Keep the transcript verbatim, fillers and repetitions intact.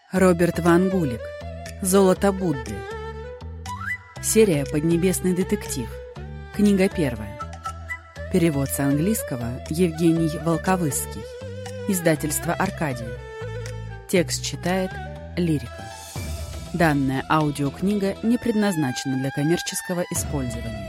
Роберт Ван Гулик. «Золото Будды». Серия «Поднебесный детектив». Книга первая. Перевод с английского Евгений Волковысский. Издательство «Аркадия». Текст читает Лирика. Данная аудиокнига не предназначена для коммерческого использования.